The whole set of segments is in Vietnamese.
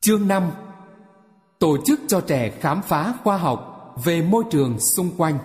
Chương 5. Tổ chức cho trẻ khám phá khoa học về môi trường xung quanh.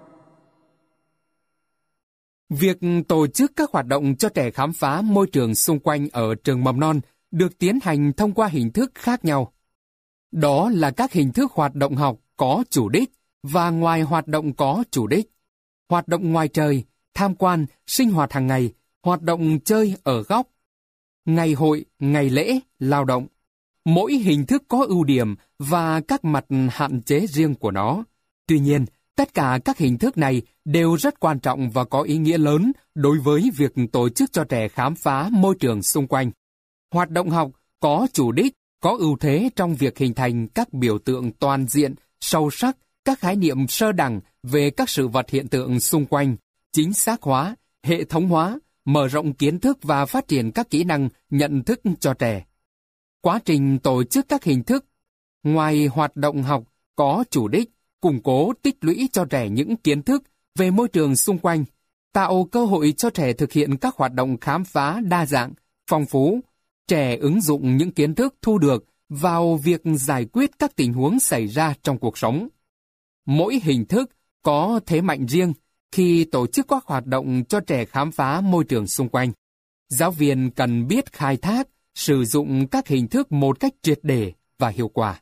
Việc tổ chức các hoạt động cho trẻ khám phá môi trường xung quanh ở trường mầm non được tiến hành thông qua hình thức khác nhau. Đó là các hình thức hoạt động học có chủ đích và ngoài hoạt động có chủ đích. Hoạt động ngoài trời, tham quan, sinh hoạt hàng ngày, hoạt động chơi ở góc, ngày hội, ngày lễ, lao động. Mỗi hình thức có ưu điểm và các mặt hạn chế riêng của nó. Tuy nhiên, tất cả các hình thức này đều rất quan trọng và có ý nghĩa lớn đối với việc tổ chức cho trẻ khám phá môi trường xung quanh. Hoạt động học có chủ đích, có ưu thế trong việc hình thành các biểu tượng toàn diện, sâu sắc, các khái niệm sơ đẳng về các sự vật hiện tượng xung quanh, chính xác hóa, hệ thống hóa, mở rộng kiến thức và phát triển các kỹ năng nhận thức cho trẻ. Quá trình tổ chức các hình thức ngoài hoạt động học có chủ đích, củng cố tích lũy cho trẻ những kiến thức về môi trường xung quanh, tạo cơ hội cho trẻ thực hiện các hoạt động khám phá đa dạng, phong phú. Trẻ ứng dụng những kiến thức thu được vào việc giải quyết các tình huống xảy ra trong cuộc sống. Mỗi hình thức có thế mạnh riêng khi tổ chức các hoạt động cho trẻ khám phá môi trường xung quanh. Giáo viên cần biết khai thác, sử dụng các hình thức một cách triệt để và hiệu quả.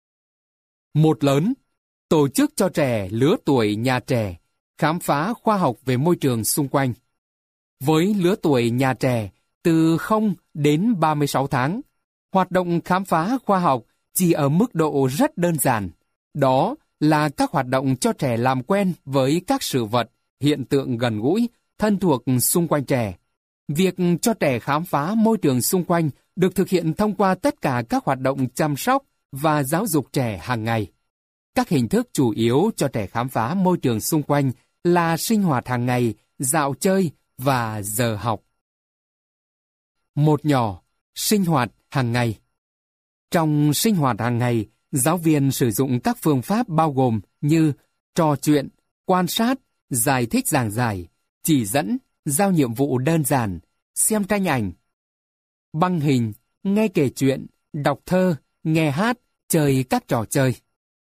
Một lớn, tổ chức cho trẻ lứa tuổi nhà trẻ, khám phá khoa học về môi trường xung quanh. Với lứa tuổi nhà trẻ, từ 0 đến 36 tháng, hoạt động khám phá khoa học chỉ ở mức độ rất đơn giản. Đó là các hoạt động cho trẻ làm quen với các sự vật, hiện tượng gần gũi, thân thuộc xung quanh trẻ. Việc cho trẻ khám phá môi trường xung quanh được thực hiện thông qua tất cả các hoạt động chăm sóc và giáo dục trẻ hàng ngày. Các hình thức chủ yếu cho trẻ khám phá môi trường xung quanh là sinh hoạt hàng ngày, dạo chơi và giờ học. Một nhỏ, sinh hoạt hàng ngày. Trong sinh hoạt hàng ngày, giáo viên sử dụng các phương pháp bao gồm như trò chuyện, quan sát, giải thích giảng giải, chỉ dẫn, giao nhiệm vụ đơn giản, xem tranh ảnh, băng hình, nghe kể chuyện, đọc thơ, nghe hát, chơi các trò chơi.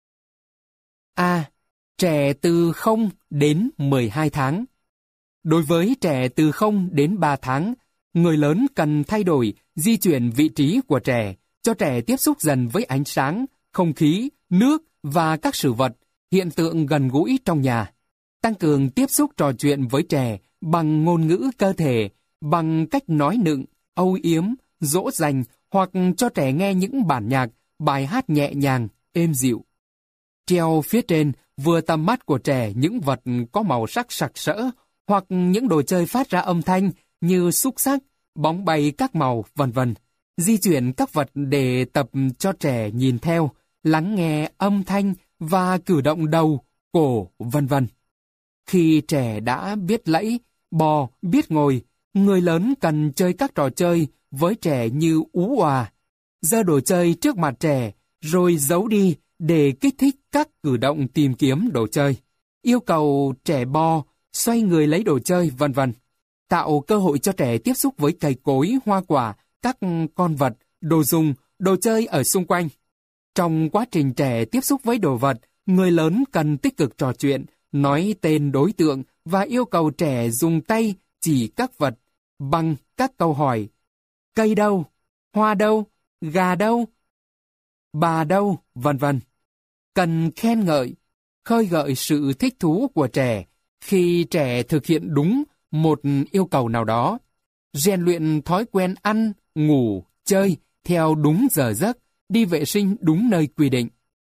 A. Trẻ từ 0 đến 12 tháng. Đối với trẻ từ 0 đến 3 tháng, người lớn cần thay đổi, di chuyển vị trí của trẻ, cho trẻ tiếp xúc dần với ánh sáng, không khí, nước và các sự vật, hiện tượng gần gũi trong nhà. Tăng cường tiếp xúc trò chuyện với trẻ bằng ngôn ngữ cơ thể, bằng cách nói nựng, âu yếm, dỗ dành hoặc cho trẻ nghe những bản nhạc, bài hát nhẹ nhàng, êm dịu. Treo phía trên vừa tầm mắt của trẻ những vật có màu sắc sặc sỡ hoặc những đồ chơi phát ra âm thanh như xúc xắc, bóng bay các màu, vân vân. Di chuyển các vật để tập cho trẻ nhìn theo, lắng nghe âm thanh và cử động đầu, cổ, vân vân. Khi trẻ đã biết lẫy, bò, biết ngồi, người lớn cần chơi các trò chơi với trẻ như ú òa, giơ đồ chơi trước mặt trẻ, rồi giấu đi để kích thích các cử động tìm kiếm đồ chơi, yêu cầu trẻ bò, xoay người lấy đồ chơi, vân vân. Tạo cơ hội cho trẻ tiếp xúc với cây cối, hoa quả, các con vật, đồ dùng, đồ chơi ở xung quanh. Trong quá trình trẻ tiếp xúc với đồ vật, người lớn cần tích cực trò chuyện, nói tên đối tượng và yêu cầu trẻ dùng tay chỉ các vật bằng các câu hỏi: cây đâu, hoa đâu, gà đâu, bà đâu, vân vân. Cần khen ngợi, khơi gợi sự thích thú của trẻ khi trẻ thực hiện đúng một yêu cầu nào đó. Rèn luyện thói quen ăn, ngủ, chơi theo đúng giờ giấc, đi vệ sinh đúng nơi quy định.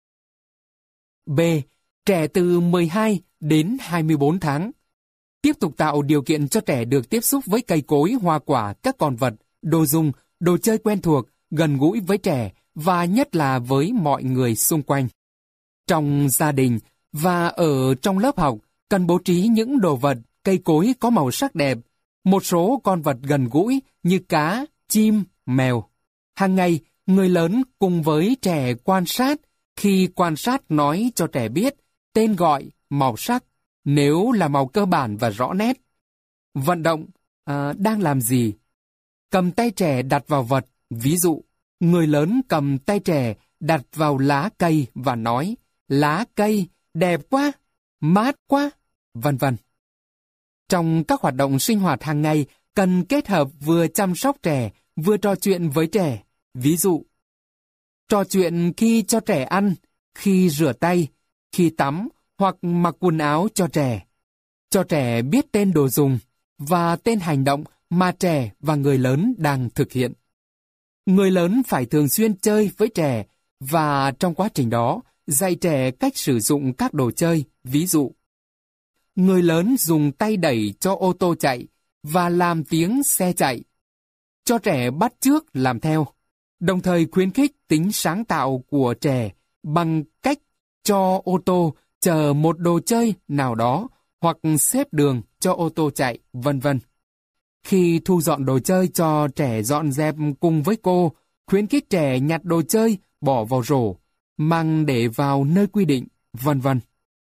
B. Trẻ từ 12 đến 24 tháng. Tiếp tục tạo điều kiện cho trẻ được tiếp xúc với cây cối, hoa quả, các con vật, đồ dùng, đồ chơi quen thuộc, gần gũi với trẻ và nhất là với mọi người xung quanh. Trong gia đình và ở trong lớp học, cần bố trí những đồ vật, cây cối có màu sắc đẹp, một số con vật gần gũi như cá, chim, mèo. Hàng ngày, người lớn cùng với trẻ quan sát, khi quan sát nói cho trẻ biết tên gọi, màu sắc, nếu là màu cơ bản và rõ nét. Vận động, đang làm gì? Cầm tay trẻ đặt vào vật, ví dụ, Người lớn cầm tay trẻ đặt vào lá cây và nói, lá cây, đẹp quá, mát quá, vân vân. Trong các hoạt động sinh hoạt hàng ngày, cần kết hợp vừa chăm sóc trẻ, vừa trò chuyện với trẻ. Ví dụ, trò chuyện khi cho trẻ ăn, khi rửa tay, khi tắm hoặc mặc quần áo cho trẻ. Cho trẻ biết tên đồ dùng và tên hành động mà trẻ và người lớn đang thực hiện. Người lớn phải thường xuyên chơi với trẻ và trong quá trình đó dạy trẻ cách sử dụng các đồ chơi, ví dụ. Người lớn dùng tay đẩy cho ô tô chạy và làm tiếng xe chạy. Cho trẻ bắt chước làm theo, đồng thời khuyến khích tính sáng tạo của trẻ bằng cách cho ô tô chở một đồ chơi nào đó hoặc xếp đường cho ô tô chạy, vân vân. Khi thu dọn đồ chơi cho trẻ dọn dẹp cùng với cô, khuyến khích trẻ nhặt đồ chơi, bỏ vào rổ, mang để vào nơi quy định, vân vân.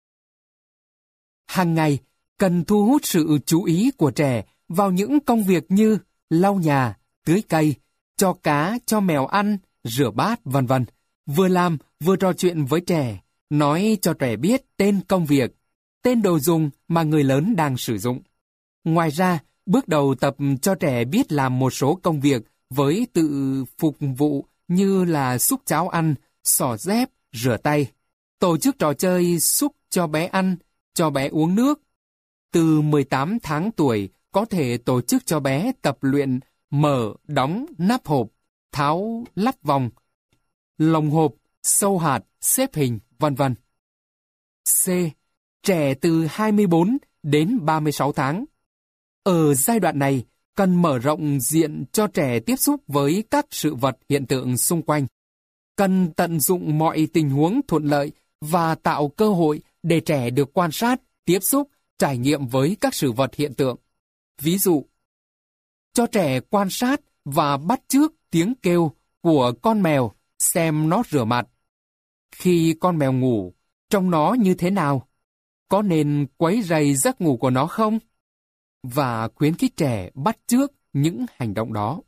Hàng ngày, cần thu hút sự chú ý của trẻ vào những công việc như lau nhà, tưới cây, cho cá, cho mèo ăn, rửa bát, vân vân. Vừa làm, vừa trò chuyện với trẻ, nói cho trẻ biết tên công việc, tên đồ dùng mà người lớn đang sử dụng. Ngoài ra, bước đầu tập cho trẻ biết làm một số công việc với tự phục vụ như là xúc cháo ăn, xỏ dép, rửa tay. Tổ chức trò chơi xúc cho bé ăn, cho bé uống nước. Từ 18 tháng tuổi, có thể tổ chức cho bé tập luyện mở, đóng, nắp hộp, tháo, lắp vòng, lồng hộp, sâu hạt, xếp hình, vân vân. C. Trẻ từ 24 đến 36 tháng. Ở giai đoạn này, cần mở rộng diện cho trẻ tiếp xúc với các sự vật hiện tượng xung quanh. Cần tận dụng mọi tình huống thuận lợi và tạo cơ hội để trẻ được quan sát, tiếp xúc, trải nghiệm với các sự vật hiện tượng. Ví dụ, cho trẻ quan sát và bắt chước tiếng kêu của con mèo xem nó rửa mặt. Khi con mèo ngủ, trông nó như thế nào? Có nên quấy rầy giấc ngủ của nó không? Và khuyến khích trẻ bắt chước những hành động đó.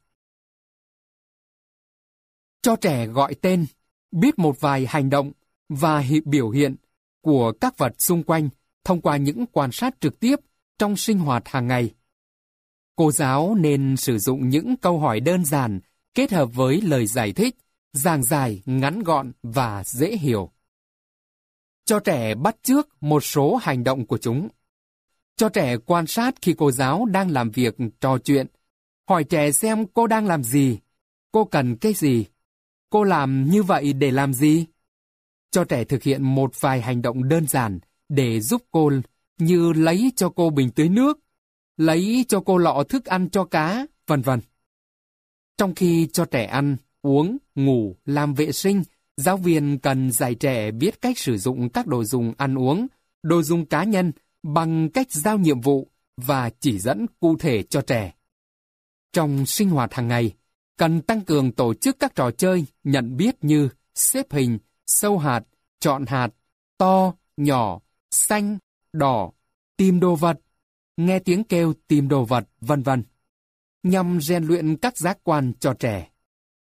Cho trẻ gọi tên, biết một vài hành động và biểu hiện của các vật xung quanh thông qua những quan sát trực tiếp trong sinh hoạt hàng ngày. Cô giáo nên sử dụng những câu hỏi đơn giản kết hợp với lời giải thích, giảng giải, ngắn gọn và dễ hiểu. Cho trẻ bắt chước một số hành động của chúng. Cho trẻ quan sát khi cô giáo đang làm việc trò chuyện. Hỏi trẻ xem cô đang làm gì, cô cần cái gì, cô làm như vậy để làm gì. Cho trẻ thực hiện một vài hành động đơn giản để giúp cô, như lấy cho cô bình tưới nước, lấy cho cô lọ thức ăn cho cá, vân vân. Trong khi cho trẻ ăn, uống, ngủ, làm vệ sinh, giáo viên cần dạy trẻ biết cách sử dụng các đồ dùng ăn uống, đồ dùng cá nhân bằng cách giao nhiệm vụ và chỉ dẫn cụ thể cho trẻ. Trong sinh hoạt hàng ngày, cần tăng cường tổ chức các trò chơi nhận biết như xếp hình, sâu hạt, chọn hạt, to, nhỏ, xanh, đỏ, tìm đồ vật, nghe tiếng kêu tìm đồ vật, vân vân, nhằm rèn luyện các giác quan cho trẻ.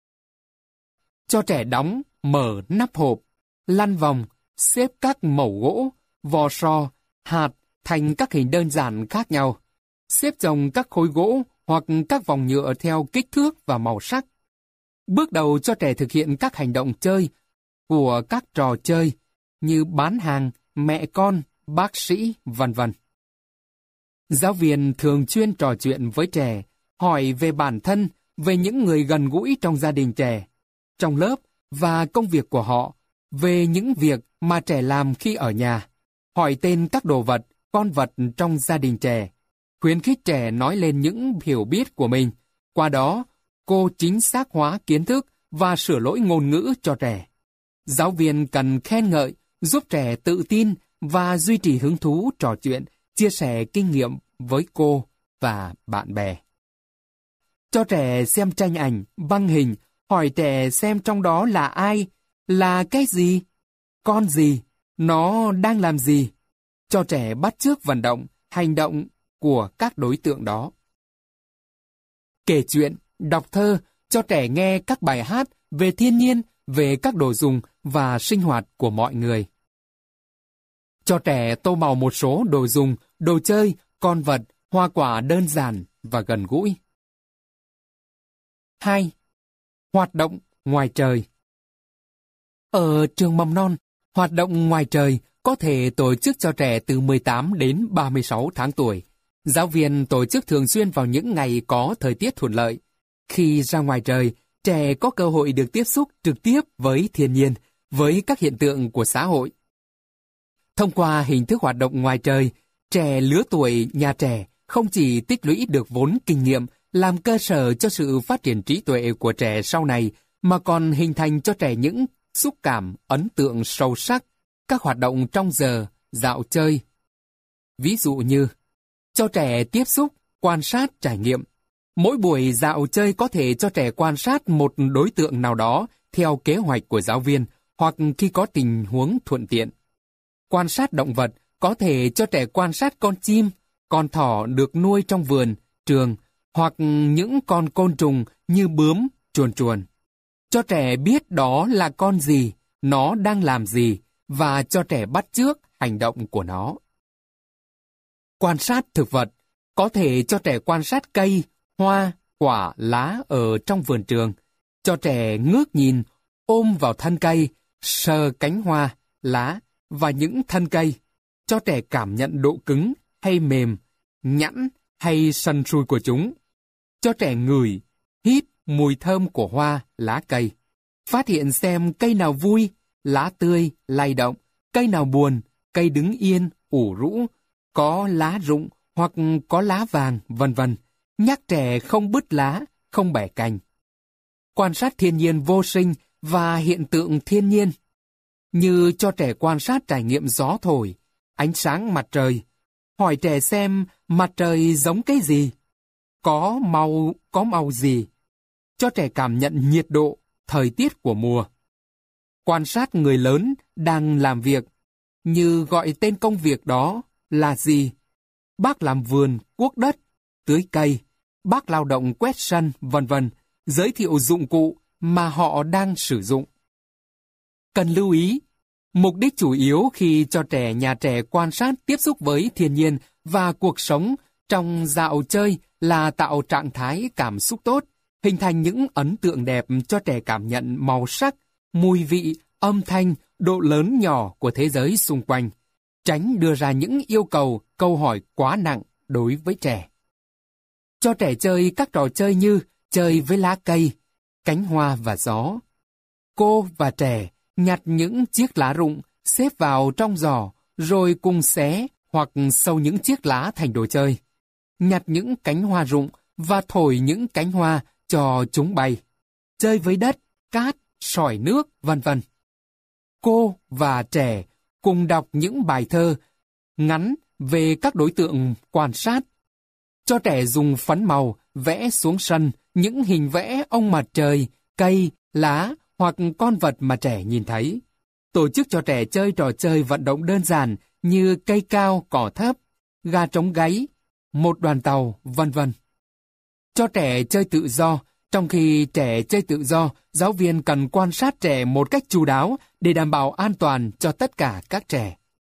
Cho trẻ đóng, mở nắp hộp, lăn vòng, xếp các mẩu gỗ, vò sò, hạt thành các hình đơn giản khác nhau, xếp chồng các khối gỗ hoặc các vòng nhựa theo kích thước và màu sắc. Bước đầu cho trẻ thực hiện các hành động chơi của các trò chơi như bán hàng, mẹ con, bác sĩ, vân vân. Giáo viên thường xuyên trò chuyện với trẻ, hỏi về bản thân, về những người gần gũi trong gia đình trẻ, trong lớp và công việc của họ, về những việc mà trẻ làm khi ở nhà, hỏi tên các đồ vật, con vật trong gia đình trẻ, khuyến khích trẻ nói lên những hiểu biết của mình. Qua đó, cô chính xác hóa kiến thức và sửa lỗi ngôn ngữ cho trẻ. Giáo viên cần khen ngợi, giúp trẻ tự tin và duy trì hứng thú trò chuyện, chia sẻ kinh nghiệm với cô và bạn bè. Cho trẻ xem tranh ảnh, băng hình, hỏi trẻ xem trong đó là ai, là cái gì, con gì, nó đang làm gì. Cho trẻ bắt chước vận động, hành động của các đối tượng đó. Kể chuyện, đọc thơ cho trẻ nghe các bài hát về thiên nhiên, về các đồ dùng và sinh hoạt của mọi người. Cho trẻ tô màu một số đồ dùng, đồ chơi, con vật, hoa quả đơn giản và gần gũi. 2. Hoạt động ngoài trời. Ở trường mầm non, hoạt động ngoài trời có thể tổ chức cho trẻ từ 18 đến 36 tháng tuổi. Giáo viên tổ chức thường xuyên vào những ngày có thời tiết thuận lợi. Khi ra ngoài trời, trẻ có cơ hội được tiếp xúc trực tiếp với thiên nhiên, với các hiện tượng của xã hội. Thông qua hình thức hoạt động ngoài trời, trẻ lứa tuổi nhà trẻ không chỉ tích lũy được vốn kinh nghiệm, làm cơ sở cho sự phát triển trí tuệ của trẻ sau này, mà còn hình thành cho trẻ những xúc cảm, ấn tượng sâu sắc, các hoạt động trong giờ, dạo chơi. Ví dụ như, cho trẻ tiếp xúc, quan sát, trải nghiệm. Mỗi buổi dạo chơi có thể cho trẻ quan sát một đối tượng nào đó theo kế hoạch của giáo viên, hoặc khi có tình huống thuận tiện. Quan sát động vật có thể cho trẻ quan sát con chim, con thỏ được nuôi trong vườn, trường, hoặc những con côn trùng như bướm, chuồn chuồn. Cho trẻ biết đó là con gì, nó đang làm gì, và cho trẻ bắt chước hành động của nó. Quan sát thực vật có thể cho trẻ quan sát cây, hoa, quả, lá ở trong vườn trường. Cho trẻ ngước nhìn, ôm vào thân cây, sờ cánh hoa, lá và những thân cây. Cho trẻ cảm nhận độ cứng hay mềm, nhẵn hay sần sùi của chúng. Cho trẻ ngửi, hít mùi thơm của hoa, lá cây. Phát hiện xem cây nào vui, lá tươi, lay động, cây nào buồn, cây đứng yên, ủ rũ, có lá rụng hoặc có lá vàng, vân vân. Nhắc trẻ không bứt lá, không bẻ cành. Quan sát thiên nhiên vô sinh và hiện tượng thiên nhiên, như cho trẻ quan sát trải nghiệm gió thổi, ánh sáng mặt trời. Hỏi trẻ xem mặt trời giống cái gì, có màu gì. Cho trẻ cảm nhận nhiệt độ, thời tiết của mùa. Quan sát người lớn đang làm việc, như gọi tên công việc đó là gì. Bác làm vườn, cuốc đất, tưới cây, bác lao động quét sân, vân vân, giới thiệu dụng cụ mà họ đang sử dụng. Cần lưu ý, mục đích chủ yếu khi cho trẻ nhà trẻ quan sát tiếp xúc với thiên nhiên và cuộc sống trong dạo chơi là tạo trạng thái cảm xúc tốt, hình thành những ấn tượng đẹp cho trẻ cảm nhận màu sắc, mùi vị, âm thanh, độ lớn nhỏ của thế giới xung quanh, tránh đưa ra những yêu cầu, câu hỏi quá nặng đối với trẻ. Cho trẻ chơi các trò chơi như chơi với lá cây, cánh hoa và gió. Cô và trẻ nhặt những chiếc lá rụng, xếp vào trong giỏ, rồi cùng xé hoặc sâu những chiếc lá thành đồ chơi. Nhặt những cánh hoa rụng và thổi những cánh hoa cho chúng bay. Chơi với đất, cát, sỏi nước, vân vân. Cô và trẻ cùng đọc những bài thơ ngắn về các đối tượng quan sát. Cho trẻ dùng phấn màu vẽ xuống sân những hình vẽ ông mặt trời, cây, lá hoặc con vật mà trẻ nhìn thấy. Tổ chức cho trẻ chơi trò chơi vận động đơn giản như cây cao, cỏ thấp, gà trống gáy, một đoàn tàu, vân vân. Cho trẻ chơi tự do. Trong khi trẻ chơi tự do, giáo viên cần quan sát trẻ một cách chu đáo để đảm bảo an toàn cho tất cả các trẻ.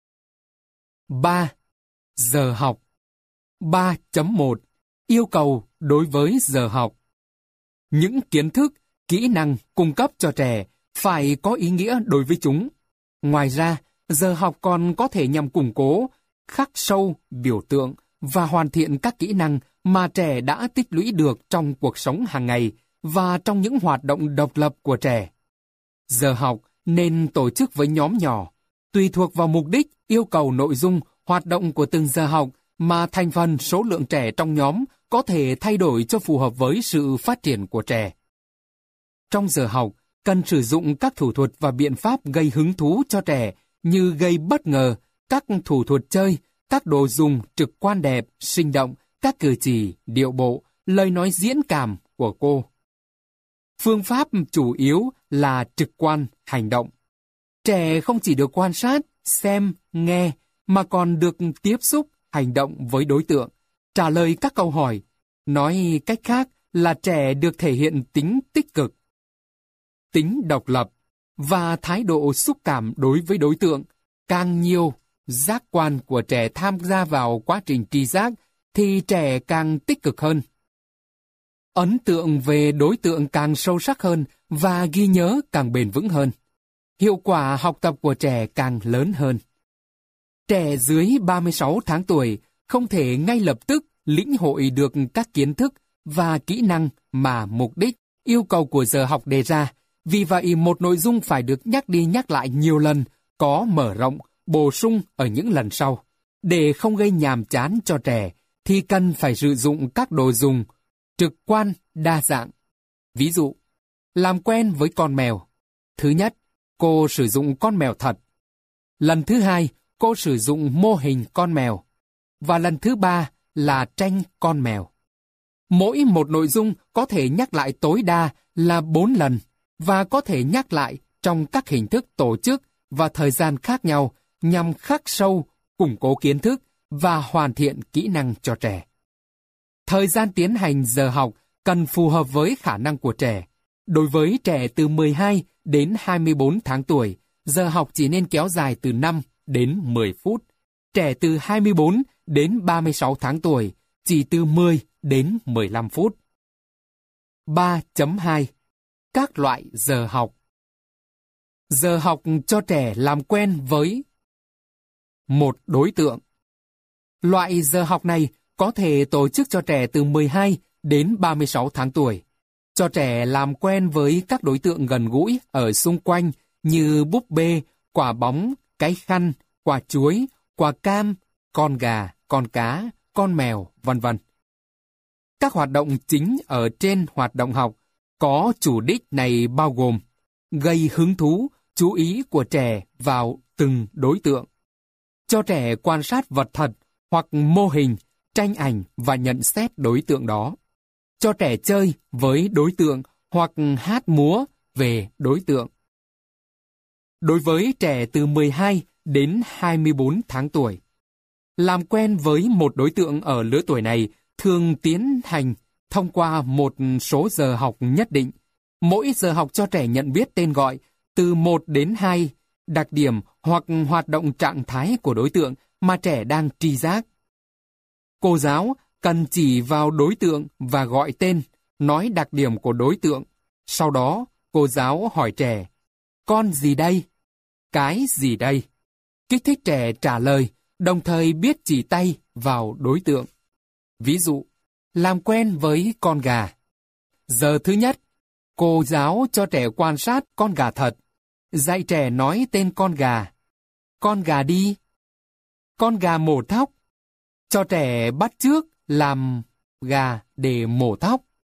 3. Giờ học. 3.1 Yêu cầu đối với giờ học. Những kiến thức, kỹ năng cung cấp cho trẻ phải có ý nghĩa đối với chúng. Ngoài ra, giờ học còn có thể nhằm củng cố, khắc sâu, biểu tượng và hoàn thiện các kỹ năng mà trẻ đã tích lũy được trong cuộc sống hàng ngày và trong những hoạt động độc lập của trẻ. Giờ học nên tổ chức với nhóm nhỏ, tùy thuộc vào mục đích, yêu cầu nội dung, hoạt động của từng giờ học mà thành phần số lượng trẻ trong nhóm có thể thay đổi cho phù hợp với sự phát triển của trẻ. Trong giờ học, cần sử dụng các thủ thuật và biện pháp gây hứng thú cho trẻ như gây bất ngờ, các thủ thuật chơi, các đồ dùng trực quan đẹp, sinh động, các cử chỉ, điệu bộ, lời nói diễn cảm của cô. Phương pháp chủ yếu là trực quan, hành động. Trẻ không chỉ được quan sát, xem, nghe, mà còn được tiếp xúc, hành động với đối tượng, trả lời các câu hỏi. Nói cách khác là trẻ được thể hiện tính tích cực, tính độc lập và thái độ xúc cảm đối với đối tượng. Càng nhiều giác quan của trẻ tham gia vào quá trình tri giác thì trẻ càng tích cực hơn. Ấn tượng về đối tượng càng sâu sắc hơn và ghi nhớ càng bền vững hơn. Hiệu quả học tập của trẻ càng lớn hơn. Trẻ dưới 36 tháng tuổi không thể ngay lập tức lĩnh hội được các kiến thức và kỹ năng mà mục đích, yêu cầu của giờ học đề ra. Vì vậy, một nội dung phải được nhắc đi nhắc lại nhiều lần, có mở rộng, bổ sung ở những lần sau. Để không gây nhàm chán cho trẻ, thì cần phải sử dụng các đồ dùng trực quan đa dạng. Ví dụ, làm quen với con mèo. Thứ nhất, cô sử dụng con mèo thật. Lần thứ hai, cô sử dụng mô hình con mèo. Và lần thứ ba là tranh con mèo. Mỗi một nội dung có thể nhắc lại tối đa là 4 lần và có thể nhắc lại trong các hình thức tổ chức và thời gian khác nhau nhằm khắc sâu, củng cố kiến thức và hoàn thiện kỹ năng cho trẻ. Thời gian tiến hành giờ học cần phù hợp với khả năng của trẻ. Đối với trẻ từ 12 đến 24 tháng tuổi, giờ học chỉ nên kéo dài từ 5 đến 10 phút. Trẻ từ 24 đến 36 tháng tuổi chỉ từ 10 đến 15 phút. 3.2 Các loại giờ học. Giờ học cho trẻ làm quen với một đối tượng. Loại giờ học này có thể tổ chức cho trẻ từ 12 đến 36 tháng tuổi. Cho trẻ làm quen với các đối tượng gần gũi ở xung quanh như búp bê, quả bóng, cái khăn, quả chuối, quả cam, con gà, con cá, con mèo, vân vân. Các hoạt động chính ở trên hoạt động học có chủ đích này bao gồm gây hứng thú, chú ý của trẻ vào từng đối tượng. Cho trẻ quan sát vật thật hoặc mô hình, tranh ảnh và nhận xét đối tượng đó. Cho trẻ chơi với đối tượng hoặc hát múa về đối tượng. Đối với trẻ từ 12 đến 24 tháng tuổi, làm quen với một đối tượng ở lứa tuổi này thường tiến hành thông qua một số giờ học nhất định. Mỗi giờ học cho trẻ nhận biết tên gọi từ 1 đến 2 đặc điểm hoặc hoạt động trạng thái của đối tượng mà trẻ đang tri giác. Cô giáo cần chỉ vào đối tượng và gọi tên, nói đặc điểm của đối tượng. Sau đó, cô giáo hỏi trẻ, con gì đây? Cái gì đây? Kích thích trẻ trả lời, đồng thời biết chỉ tay vào đối tượng. Ví dụ, làm quen với con gà. Giờ thứ nhất, cô giáo cho trẻ quan sát con gà thật. Dạy trẻ nói tên con gà. Con gà đi. Con gà mổ thóc. Cho trẻ bắt chước làm gà để mổ thóc.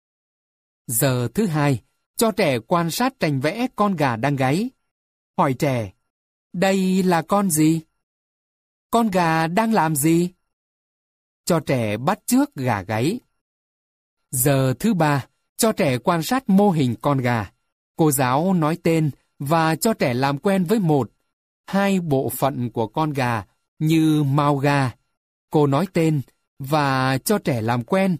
Giờ thứ hai, cho trẻ quan sát tranh vẽ con gà đang gáy. Hỏi trẻ, đây là con gì? Con gà đang làm gì? Cho trẻ bắt chước gà gáy. Giờ thứ ba, cho trẻ quan sát mô hình con gà. Cô giáo nói tên và cho trẻ làm quen với 1, 2 bộ phận của con gà như mao gà. Cô nói tên và cho trẻ làm quen.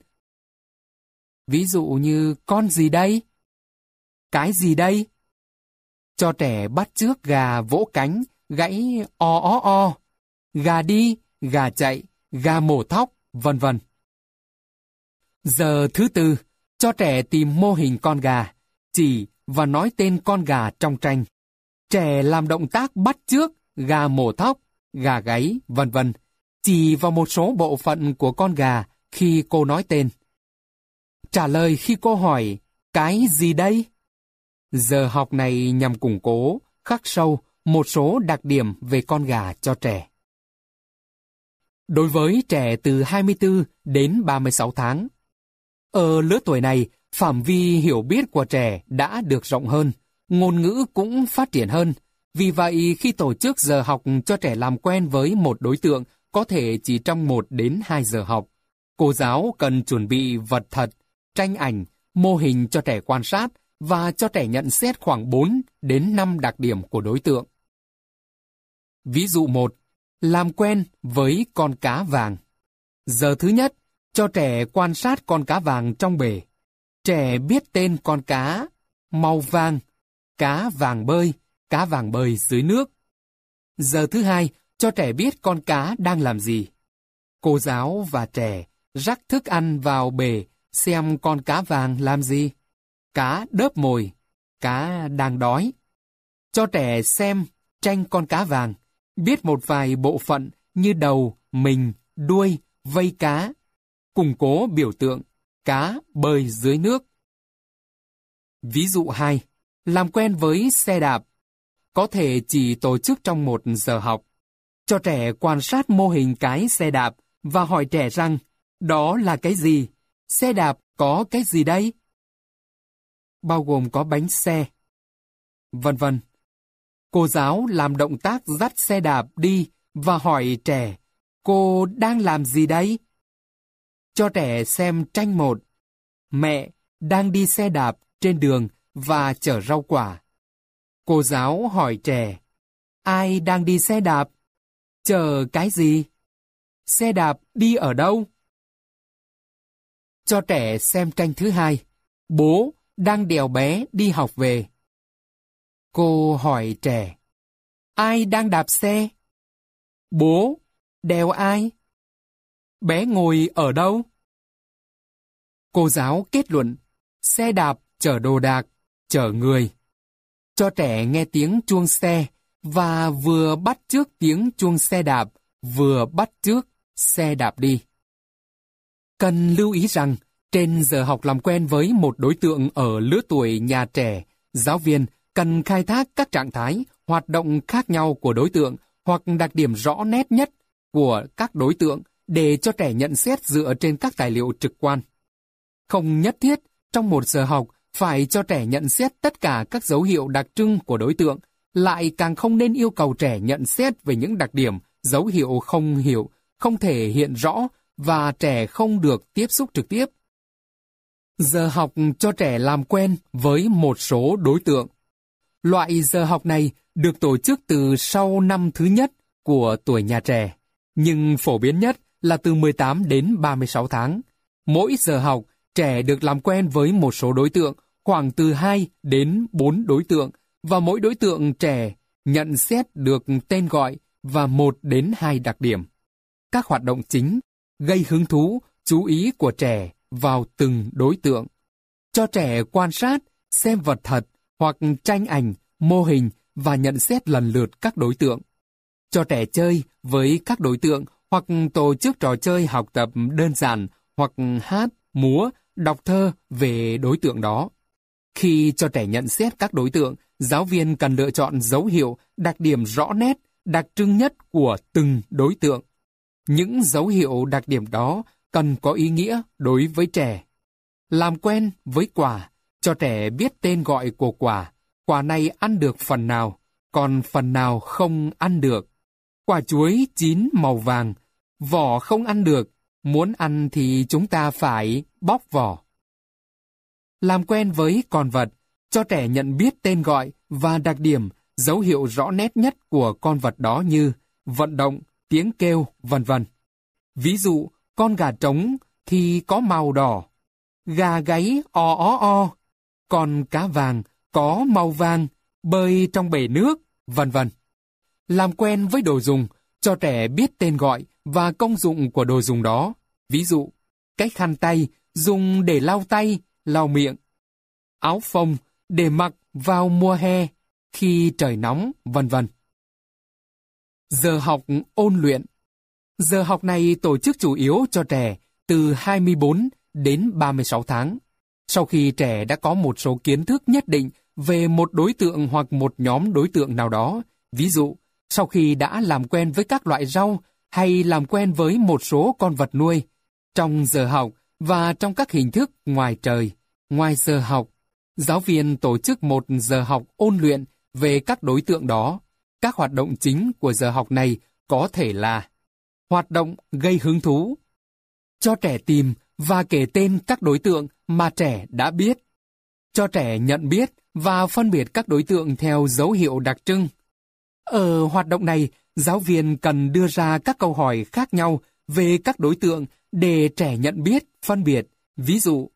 Ví dụ như con gì đây? Cái gì đây? Cho trẻ bắt chước gà vỗ cánh, gãy o ó o, gà đi, gà chạy, gà mổ thóc, vân vân. Giờ thứ tư, cho trẻ tìm mô hình con gà, chỉ và nói tên con gà trong tranh. Trẻ làm động tác bắt chước gà mổ thóc, gà gáy, vân vân, chỉ vào một số bộ phận của con gà khi cô nói tên. Trả lời khi cô hỏi, cái gì đây? Giờ học này nhằm củng cố, khắc sâu một số đặc điểm về con gà cho trẻ. Đối với trẻ từ 24 đến 36 tháng, ở lứa tuổi này, phạm vi hiểu biết của trẻ đã được rộng hơn, ngôn ngữ cũng phát triển hơn. Vì vậy, khi tổ chức giờ học cho trẻ làm quen với một đối tượng, có thể chỉ trong 1 đến 2 giờ học, cô giáo cần chuẩn bị vật thật, tranh ảnh, mô hình cho trẻ quan sát và cho trẻ nhận xét khoảng 4 đến 5 đặc điểm của đối tượng. Ví dụ 1. Làm quen với con cá vàng. Giờ thứ nhất, cho trẻ quan sát con cá vàng trong bể. Trẻ biết tên con cá màu vàng, cá vàng bơi dưới nước. Giờ thứ hai, cho trẻ biết con cá đang làm gì. Cô giáo và trẻ rắc thức ăn vào bể xem con cá vàng làm gì. Cá đớp mồi, cá đang đói. Cho trẻ xem tranh con cá vàng, biết một vài bộ phận như đầu, mình, đuôi, vây cá. Củng cố biểu tượng cá bơi dưới nước. Ví dụ 2. Làm quen với xe đạp. Có thể chỉ tổ chức trong một giờ học. Cho trẻ quan sát mô hình cái xe đạp và hỏi trẻ rằng, đó là cái gì? Xe đạp có cái gì đây? Bao gồm có bánh xe, vân vân. Cô giáo làm động tác dắt xe đạp đi và hỏi trẻ, cô đang làm gì đây? Cho trẻ xem tranh 1. Mẹ đang đi xe đạp trên đường và chở rau quả. Cô giáo hỏi trẻ, ai đang đi xe đạp? Chở cái gì? Xe đạp đi ở đâu? Cho trẻ xem tranh thứ 2. Bố đang đèo bé đi học về. Cô hỏi trẻ, ai đang đạp xe? Bố, đèo ai? Bé ngồi ở đâu? Cô giáo kết luận, xe đạp chở đồ đạc, chở người. Cho trẻ nghe tiếng chuông xe và vừa bắt chước tiếng chuông xe đạp, vừa bắt chước xe đạp đi. Cần lưu ý rằng, trên giờ học làm quen với một đối tượng ở lứa tuổi nhà trẻ, giáo viên cần khai thác các trạng thái, hoạt động khác nhau của đối tượng hoặc đặc điểm rõ nét nhất của các đối tượng để cho trẻ nhận xét dựa trên các tài liệu trực quan. Không nhất thiết trong một giờ học phải cho trẻ nhận xét tất cả các dấu hiệu đặc trưng của đối tượng, lại càng không nên yêu cầu trẻ nhận xét về những đặc điểm, dấu hiệu không thể hiện rõ và trẻ không được tiếp xúc trực tiếp. Giờ học cho trẻ làm quen với một số đối tượng. Loại giờ học này được tổ chức từ sau năm thứ nhất của tuổi nhà trẻ, nhưng phổ biến nhất là từ 18 đến 36 tháng. Mỗi giờ học, trẻ được làm quen với một số đối tượng, khoảng từ 2 đến 4 đối tượng, và mỗi đối tượng trẻ nhận xét được tên gọi và 1 đến 2 đặc điểm. Các hoạt động chính gây hứng thú, chú ý của trẻ vào từng đối tượng. Cho trẻ quan sát, xem vật thật hoặc tranh ảnh, mô hình và nhận xét lần lượt các đối tượng. Cho trẻ chơi với các đối tượng hoặc tổ chức trò chơi học tập đơn giản hoặc hát, múa, đọc thơ về đối tượng đó. Khi cho trẻ nhận xét các đối tượng, giáo viên cần lựa chọn dấu hiệu, đặc điểm rõ nét, đặc trưng nhất của từng đối tượng. Những dấu hiệu đặc điểm đó cần có ý nghĩa đối với trẻ. Làm quen với quả, cho trẻ biết tên gọi của quả. Quả này ăn được phần nào, còn phần nào không ăn được. Quả chuối chín màu vàng, vỏ không ăn được, muốn ăn thì chúng ta phải bóc vỏ. Làm quen với con vật, cho trẻ nhận biết tên gọi và đặc điểm, dấu hiệu rõ nét nhất của con vật đó như vận động, tiếng kêu, vân vân. Ví dụ, con gà trống thì có màu đỏ, gà gáy o ó o, con cá vàng có màu vàng, bơi trong bể nước, vân vân. Làm quen với đồ dùng, cho trẻ biết tên gọi và công dụng của đồ dùng đó. Ví dụ, cái khăn tay dùng để lau tay, lau miệng. Áo phông để mặc vào mùa hè, khi trời nóng, vân vân. Giờ học ôn luyện. Giờ học này tổ chức chủ yếu cho trẻ từ 24 đến 36 tháng. Sau khi trẻ đã có một số kiến thức nhất định về một đối tượng hoặc một nhóm đối tượng nào đó, ví dụ, sau khi đã làm quen với các loại rau hay làm quen với một số con vật nuôi, trong giờ học và trong các hình thức ngoài trời, ngoài giờ học, giáo viên tổ chức một giờ học ôn luyện về các đối tượng đó. Các hoạt động chính của giờ học này có thể là hoạt động gây hứng thú, cho trẻ tìm và kể tên các đối tượng mà trẻ đã biết, cho trẻ nhận biết và phân biệt các đối tượng theo dấu hiệu đặc trưng. Ở hoạt động này, giáo viên cần đưa ra các câu hỏi khác nhau về các đối tượng để trẻ nhận biết, phân biệt. Ví dụ,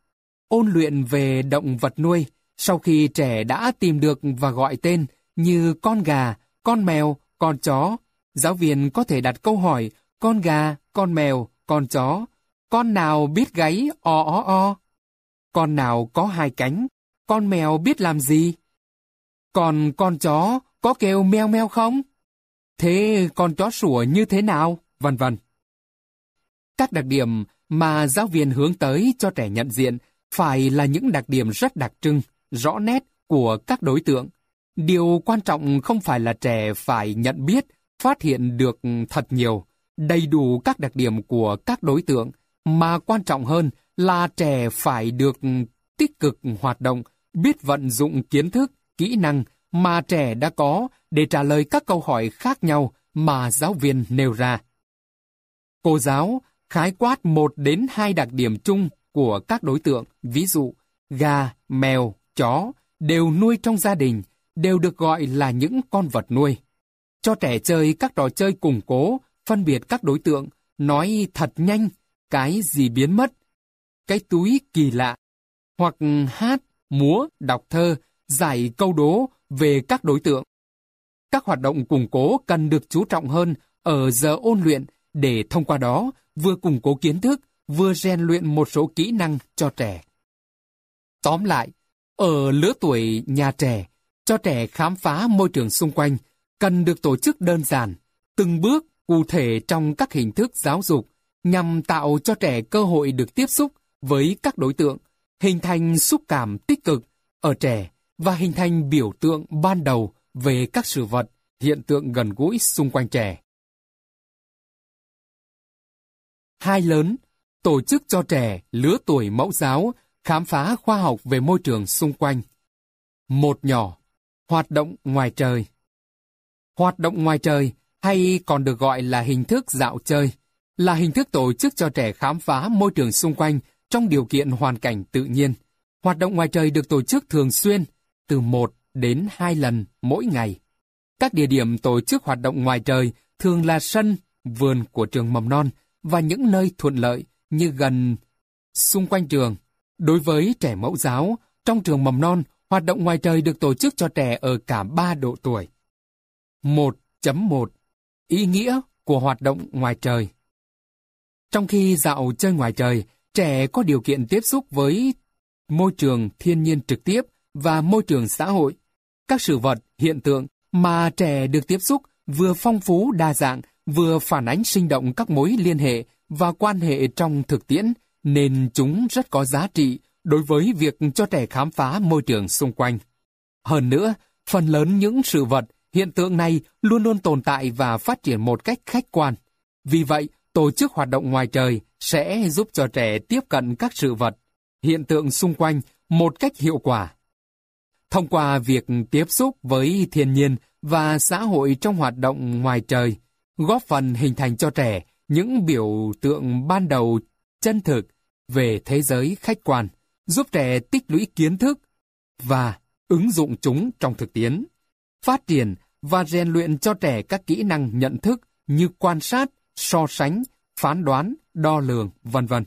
Ôn luyện về động vật nuôi, sau khi trẻ đã tìm được và gọi tên như con gà, con mèo, con chó, giáo viên có thể đặt câu hỏi con gà, con mèo, con chó, con nào biết gáy o ó o, con nào có hai cánh, con mèo biết làm gì, còn con chó có kêu meo meo không? Thế con chó sủa như thế nào? Vân vân. Các đặc điểm mà giáo viên hướng tới cho trẻ nhận diện phải là những đặc điểm rất đặc trưng, rõ nét của các đối tượng. Điều quan trọng không phải là trẻ phải nhận biết, phát hiện được thật nhiều, đầy đủ các đặc điểm của các đối tượng, mà quan trọng hơn là trẻ phải được tích cực hoạt động, biết vận dụng kiến thức, kỹ năng mà trẻ đã có để trả lời các câu hỏi khác nhau mà giáo viên nêu ra. Cô giáo khái quát 1 đến 2 đặc điểm chung của các đối tượng, ví dụ gà, mèo, chó đều nuôi trong gia đình, đều được gọi là những con vật nuôi. Cho trẻ chơi các trò chơi củng cố, phân biệt các đối tượng, nói thật nhanh, cái gì biến mất, cái túi kỳ lạ, hoặc hát, múa, đọc thơ, giải câu đố về các đối tượng. Các hoạt động củng cố cần được chú trọng hơn ở giờ ôn luyện để thông qua đó vừa củng cố kiến thức, vừa rèn luyện một số kỹ năng cho trẻ. Tóm lại, ở lứa tuổi nhà trẻ, cho trẻ khám phá môi trường xung quanh cần được tổ chức đơn giản, từng bước cụ thể trong các hình thức giáo dục nhằm tạo cho trẻ cơ hội được tiếp xúc với các đối tượng, hình thành xúc cảm tích cực ở trẻ và hình thành biểu tượng ban đầu về các sự vật, hiện tượng gần gũi xung quanh trẻ. 2 lớn, tổ chức cho trẻ lứa tuổi mẫu giáo khám phá khoa học về môi trường xung quanh. 1 nhỏ, hoạt động ngoài trời. Hoạt động ngoài trời, hay còn được gọi là hình thức dạo chơi, là hình thức tổ chức cho trẻ khám phá môi trường xung quanh trong điều kiện hoàn cảnh tự nhiên. Hoạt động ngoài trời được tổ chức thường xuyên, từ 1 đến 2 lần mỗi ngày. Các địa điểm tổ chức hoạt động ngoài trời thường là sân, vườn của trường mầm non và những nơi thuận lợi như gần xung quanh trường. Đối với trẻ mẫu giáo, trong trường mầm non, hoạt động ngoài trời được tổ chức cho trẻ ở cả 3 độ tuổi. 1.1 Ý nghĩa của hoạt động ngoài trời. Trong khi dạo chơi ngoài trời, trẻ có điều kiện tiếp xúc với môi trường thiên nhiên trực tiếp và môi trường xã hội. Các sự vật, hiện tượng mà trẻ được tiếp xúc vừa phong phú đa dạng, vừa phản ánh sinh động các mối liên hệ và quan hệ trong thực tiễn, nên chúng rất có giá trị đối với việc cho trẻ khám phá môi trường xung quanh. Hơn nữa, phần lớn những sự vật, hiện tượng này luôn luôn tồn tại và phát triển một cách khách quan. Vì vậy, tổ chức hoạt động ngoài trời sẽ giúp cho trẻ tiếp cận các sự vật, hiện tượng xung quanh một cách hiệu quả. Thông qua việc tiếp xúc với thiên nhiên và xã hội trong hoạt động ngoài trời, góp phần hình thành cho trẻ những biểu tượng ban đầu chân thực về thế giới khách quan, giúp trẻ tích lũy kiến thức và ứng dụng chúng trong thực tiễn, phát triển và rèn luyện cho trẻ các kỹ năng nhận thức như quan sát, so sánh, phán đoán, đo lường, vân vân.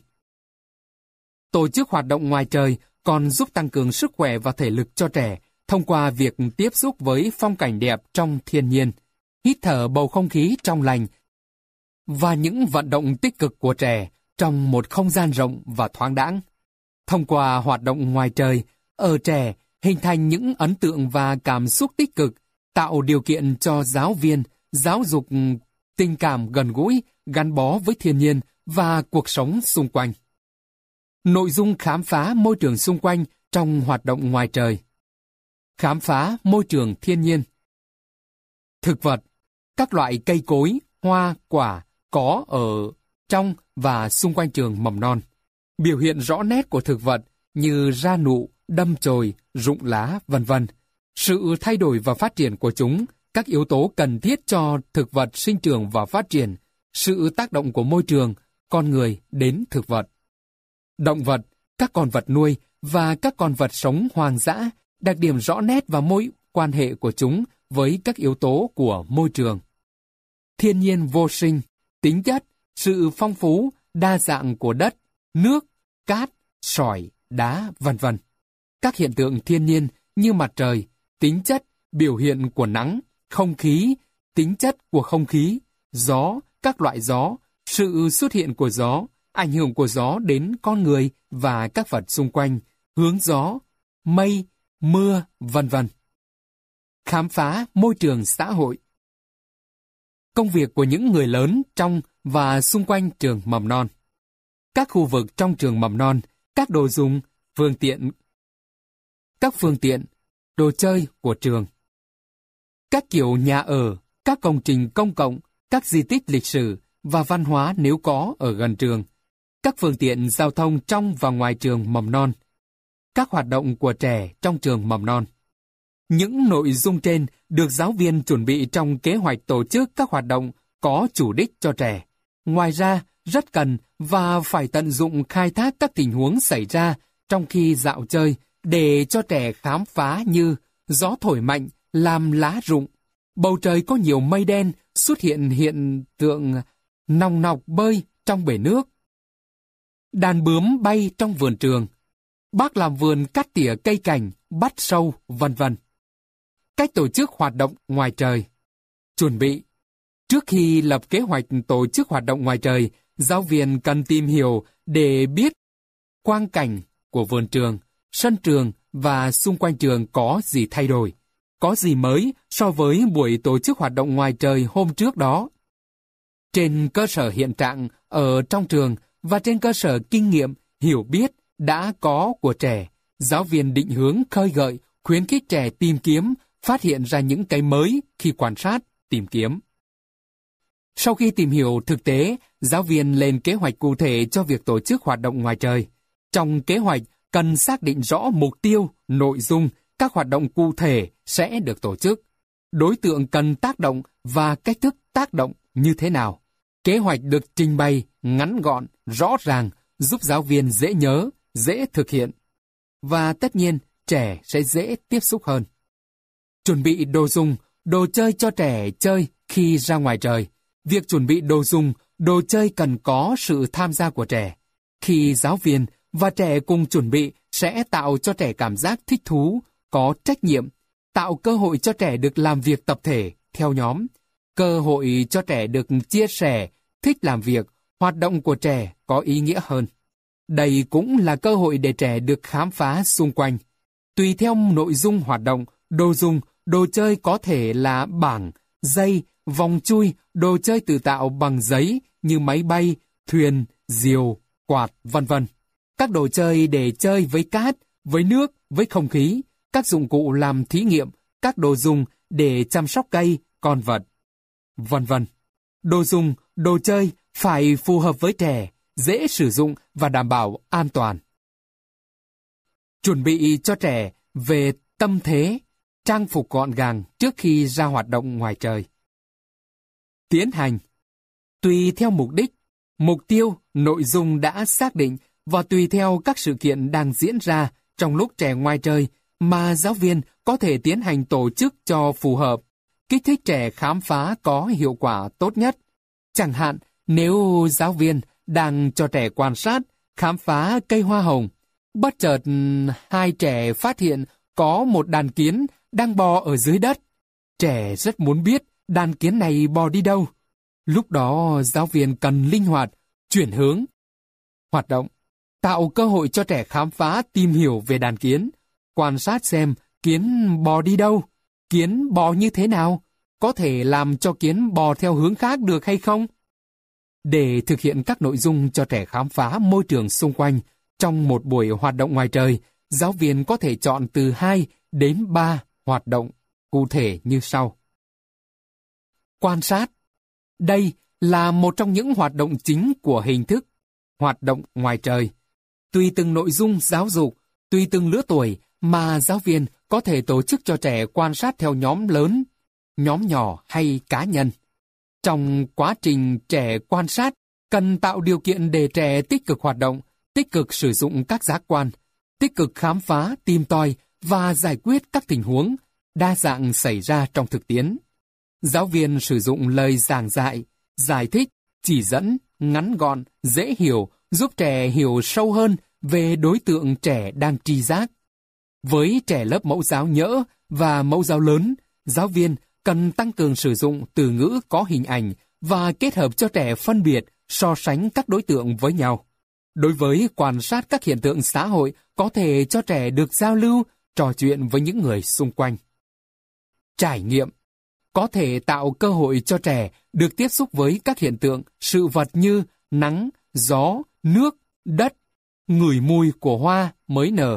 Tổ chức hoạt động ngoài trời còn giúp tăng cường sức khỏe và thể lực cho trẻ thông qua việc tiếp xúc với phong cảnh đẹp trong thiên nhiên, hít thở bầu không khí trong lành và những vận động tích cực của trẻ trong một không gian rộng và thoáng đãng. Thông qua hoạt động ngoài trời, ở trẻ hình thành những ấn tượng và cảm xúc tích cực, tạo điều kiện cho giáo viên giáo dục tình cảm gần gũi, gắn bó với thiên nhiên và cuộc sống xung quanh. Nội dung khám phá môi trường xung quanh trong hoạt động ngoài trời. Khám phá môi trường thiên nhiên. Thực vật, các loại cây cối, hoa, quả có ở trong và xung quanh trường mầm non. Biểu hiện rõ nét của thực vật như ra nụ, đâm chồi, rụng lá, vân vân. Sự thay đổi và phát triển của chúng, các yếu tố cần thiết cho thực vật sinh trưởng và phát triển, sự tác động của môi trường, con người đến thực vật. Động vật, các con vật nuôi và các con vật sống hoang dã, đặc điểm rõ nét và mối quan hệ của chúng với các yếu tố của môi trường. Thiên nhiên vô sinh, tính chất, sự phong phú, đa dạng của đất, nước, cát, sỏi, đá, vân vân. Các hiện tượng thiên nhiên như mặt trời, tính chất, biểu hiện của nắng, không khí, tính chất của không khí, gió, các loại gió, sự xuất hiện của gió, ảnh hưởng của gió đến con người và các vật xung quanh, hướng gió, mây, mưa, vân vân. Khám phá môi trường xã hội. Công việc của những người lớn trong và xung quanh trường mầm non. Các khu vực trong trường mầm non, các đồ dùng, các phương tiện, đồ chơi của trường. Các kiểu nhà ở, các công trình công cộng, các di tích lịch sử và văn hóa nếu có ở gần trường. Các phương tiện giao thông trong và ngoài trường mầm non. Các hoạt động của trẻ trong trường mầm non. Những nội dung trên được giáo viên chuẩn bị trong kế hoạch tổ chức các hoạt động có chủ đích cho trẻ. Ngoài ra, rất cần và phải tận dụng khai thác các tình huống xảy ra trong khi dạo chơi để cho trẻ khám phá như gió thổi mạnh làm lá rụng, bầu trời có nhiều mây đen, xuất hiện tượng nòng nọc bơi trong bể nước, đàn bướm bay trong vườn trường, bác làm vườn cắt tỉa cây cảnh, bắt sâu, vân vân. Cách tổ chức hoạt động ngoài trời. Chuẩn bị. Trước khi lập kế hoạch tổ chức hoạt động ngoài trời, giáo viên cần tìm hiểu để biết quang cảnh của vườn trường, sân trường và xung quanh trường có gì thay đổi, có gì mới so với buổi tổ chức hoạt động ngoài trời hôm trước đó. Trên cơ sở hiện trạng ở trong trường và trên cơ sở kinh nghiệm, hiểu biết đã có của trẻ, giáo viên định hướng khơi gợi, khuyến khích trẻ tìm kiếm, phát hiện ra những cái mới khi quan sát, tìm kiếm. Sau khi tìm hiểu thực tế, giáo viên lên kế hoạch cụ thể cho việc tổ chức hoạt động ngoài trời. Trong kế hoạch cần xác định rõ mục tiêu, nội dung, các hoạt động cụ thể sẽ được tổ chức, đối tượng cần tác động và cách thức tác động như thế nào. Kế hoạch được trình bày ngắn gọn, rõ ràng, giúp giáo viên dễ nhớ, dễ thực hiện. Và tất nhiên, trẻ sẽ dễ tiếp xúc hơn. Chuẩn bị đồ dùng, đồ chơi cho trẻ chơi khi ra ngoài trời. Việc chuẩn bị đồ dùng, đồ chơi cần có sự tham gia của trẻ. Khi giáo viên và trẻ cùng chuẩn bị sẽ tạo cho trẻ cảm giác thích thú, có trách nhiệm, tạo cơ hội cho trẻ được làm việc tập thể, theo nhóm, cơ hội cho trẻ được chia sẻ, thích làm việc, hoạt động của trẻ có ý nghĩa hơn. Đây cũng là cơ hội để trẻ được khám phá xung quanh. Tùy theo nội dung hoạt động, đồ dùng, đồ chơi có thể là bảng, dây, vòng chui, đồ chơi tự tạo bằng giấy như máy bay, thuyền, diều, quạt, vân vân. Các đồ chơi để chơi với cát, với nước, với không khí, các dụng cụ làm thí nghiệm, các đồ dùng để chăm sóc cây, con vật, vân vân. Đồ dùng, đồ chơi phải phù hợp với trẻ, dễ sử dụng và đảm bảo an toàn. Chuẩn bị cho trẻ về tâm thế, trang phục gọn gàng trước khi ra hoạt động ngoài trời. Tiến hành. Tùy theo mục đích, mục tiêu, nội dung đã xác định và tùy theo các sự kiện đang diễn ra trong lúc trẻ ngoài trời mà giáo viên có thể tiến hành tổ chức cho phù hợp, kích thích trẻ khám phá có hiệu quả tốt nhất. Chẳng hạn, nếu giáo viên đang cho trẻ quan sát, khám phá cây hoa hồng, bất chợt hai trẻ phát hiện có một đàn kiến đang bò ở dưới đất. Trẻ rất muốn biết đàn kiến này bò đi đâu. Lúc đó giáo viên cần linh hoạt, chuyển hướng, hoạt động, tạo cơ hội cho trẻ khám phá tìm hiểu về đàn kiến, quan sát xem kiến bò đi đâu, kiến bò như thế nào, có thể làm cho kiến bò theo hướng khác được hay không. Để thực hiện các nội dung cho trẻ khám phá môi trường xung quanh, trong một buổi hoạt động ngoài trời, giáo viên có thể chọn từ 2 đến 3 hoạt động cụ thể như sau. Quan sát. Đây là một trong những hoạt động chính của hình thức hoạt động ngoài trời. Tùy từng nội dung giáo dục, tùy từng lứa tuổi mà giáo viên có thể tổ chức cho trẻ quan sát theo nhóm lớn, nhóm nhỏ hay cá nhân. Trong quá trình trẻ quan sát, cần tạo điều kiện để trẻ tích cực hoạt động, tích cực sử dụng các giác quan, tích cực khám phá, tìm tòi và giải quyết các tình huống đa dạng xảy ra trong thực tiễn. Giáo viên sử dụng lời giảng dạy, giải thích, chỉ dẫn, ngắn gọn, dễ hiểu, giúp trẻ hiểu sâu hơn về đối tượng trẻ đang tri giác. Với trẻ lớp mẫu giáo nhỡ và mẫu giáo lớn, giáo viên cần tăng cường sử dụng từ ngữ có hình ảnh và kết hợp cho trẻ phân biệt, so sánh các đối tượng với nhau. Đối với quan sát các hiện tượng xã hội, có thể cho trẻ được giao lưu, trò chuyện với những người xung quanh. Trải nghiệm có thể tạo cơ hội cho trẻ được tiếp xúc với các hiện tượng, sự vật như nắng, gió, nước, đất, ngửi mùi của hoa mới nở,